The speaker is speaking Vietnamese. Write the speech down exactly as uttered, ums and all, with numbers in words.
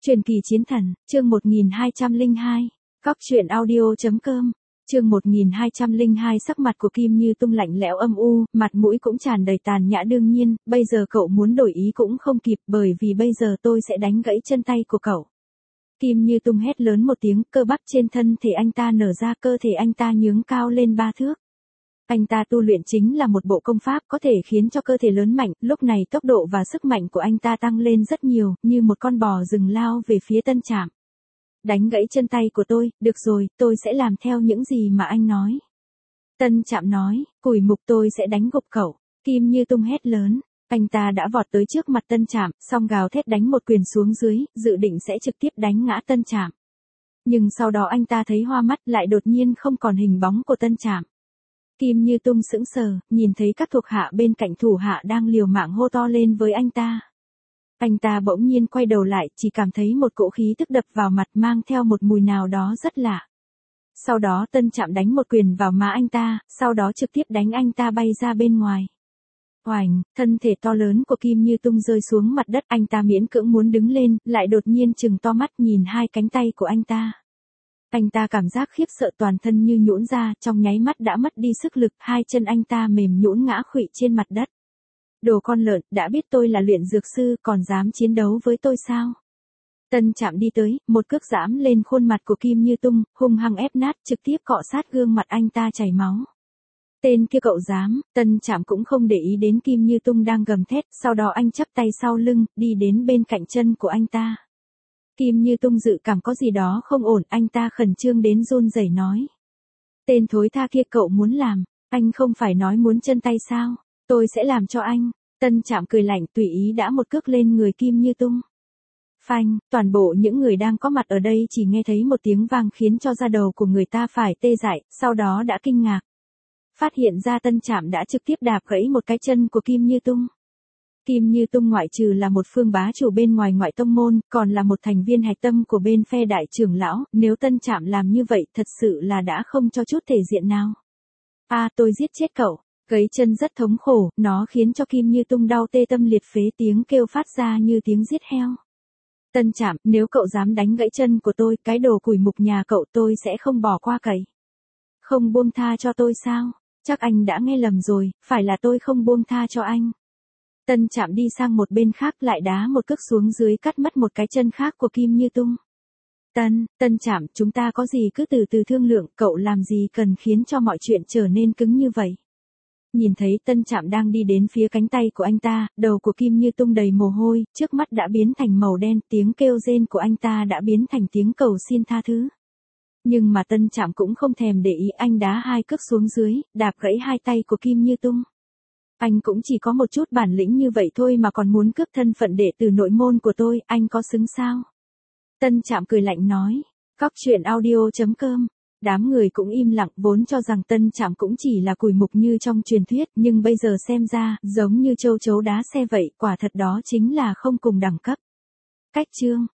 Truyền kỳ chiến thần, chương một nghìn hai trăm lẻ hai, Cóc truyện audio chấm com, chương một nghìn hai trăm lẻ hai. Sắc mặt của Kim Như Tung lạnh lẽo âm u, mặt mũi cũng tràn đầy tàn nhã. Đương nhiên, bây giờ cậu muốn đổi ý cũng không kịp, bởi vì bây giờ tôi sẽ đánh gãy chân tay của cậu. Kim Như Tung hét lớn một tiếng, cơ bắp trên thân thể anh ta nở ra, cơ thể anh ta nhướng cao lên ba thước. Anh ta tu luyện chính là một bộ công pháp có thể khiến cho cơ thể lớn mạnh, lúc này tốc độ và sức mạnh của anh ta tăng lên rất nhiều, như một con bò rừng lao về phía Tân Trạm. Đánh gãy chân tay của tôi, được rồi, tôi sẽ làm theo những gì mà anh nói. Tân Trạm nói, cùi mục, tôi sẽ đánh gục cậu. Kim Như Tung hét lớn, anh ta đã vọt tới trước mặt Tân Trạm, song gào thét đánh một quyền xuống dưới, dự định sẽ trực tiếp đánh ngã Tân Trạm. Nhưng sau đó anh ta thấy hoa mắt, lại đột nhiên không còn hình bóng của Tân Trạm. Kim Như Tung sững sờ, nhìn thấy các thuộc hạ bên cạnh thủ hạ đang liều mạng hô to lên với anh ta. Anh ta bỗng nhiên quay đầu lại, chỉ cảm thấy một cỗ khí tức đập vào mặt mang theo một mùi nào đó rất lạ. Sau đó Tân Trạm đánh một quyền vào má anh ta, sau đó trực tiếp đánh anh ta bay ra bên ngoài. Oành, thân thể to lớn của Kim Như Tung rơi xuống mặt đất, anh ta miễn cưỡng muốn đứng lên, lại đột nhiên trừng to mắt nhìn hai cánh tay của anh ta. Anh ta cảm giác khiếp sợ, toàn thân như nhũn ra, trong nháy mắt đã mất đi sức lực, hai chân anh ta mềm nhũn ngã khuỵu trên mặt đất. Đồ con lợn, đã biết tôi là luyện dược sư, còn dám chiến đấu với tôi sao? Tân Trạm đi tới, một cước giẫm lên khuôn mặt của Kim Như Tung, hung hăng ép nát, trực tiếp cọ sát gương mặt anh ta chảy máu. Tên kia cậu dám? Tân Trạm cũng không để ý đến Kim Như Tung đang gầm thét, sau đó anh chắp tay sau lưng, đi đến bên cạnh chân của anh ta. Kim Như Tung dự cảm có gì đó không ổn, anh ta khẩn trương đến run rẩy nói. Tên thối tha kia, cậu muốn làm, anh không phải nói muốn chân tay sao, tôi sẽ làm cho anh. Tân Trạm cười lạnh, tùy ý đã một cước lên người Kim Như Tung. Phanh, toàn bộ những người đang có mặt ở đây chỉ nghe thấy một tiếng vang khiến cho da đầu của người ta phải tê dại, sau đó đã kinh ngạc. Phát hiện ra Tân Trạm đã trực tiếp đạp gãy một cái chân của Kim Như Tung. Kim Như Tung ngoại trừ là một phương bá chủ bên ngoài ngoại tông môn, còn là một thành viên hạch tâm của bên phe đại trưởng lão, nếu Tân Trạm làm như vậy thật sự là đã không cho chút thể diện nào. A à, tôi giết chết cậu. Gãy chân rất thống khổ, nó khiến cho Kim Như Tung đau tê tâm liệt phế, tiếng kêu phát ra như tiếng giết heo. Tân Trạm, nếu cậu dám đánh gãy chân của tôi, cái đồ cùi mục nhà cậu tôi sẽ không bỏ qua cậy. Không buông tha cho tôi sao? Chắc anh đã nghe lầm rồi, phải là tôi không buông tha cho anh. Tân Trạm đi sang một bên khác, lại đá một cước xuống dưới, cắt mất một cái chân khác của Kim Như Tung. Tân, Tân Trạm, chúng ta có gì cứ từ từ thương lượng, cậu làm gì cần khiến cho mọi chuyện trở nên cứng như vậy. Nhìn thấy Tân Trạm đang đi đến phía cánh tay của anh ta, đầu của Kim Như Tung đầy mồ hôi, trước mắt đã biến thành màu đen, tiếng kêu rên của anh ta đã biến thành tiếng cầu xin tha thứ. Nhưng mà Tân Trạm cũng không thèm để ý, anh đá hai cước xuống dưới, đạp gãy hai tay của Kim Như Tung. Anh cũng chỉ có một chút bản lĩnh như vậy thôi mà còn muốn cướp thân phận đệ tử nội môn của tôi, anh có xứng sao? Tân Trạm cười lạnh nói, Cóc truyện audio chấm com. Đám người cũng im lặng, vốn cho rằng Tân Trạm cũng chỉ là cùi mục như trong truyền thuyết, nhưng bây giờ xem ra, giống như châu chấu đá xe vậy, quả thật đó chính là không cùng đẳng cấp. Cách chương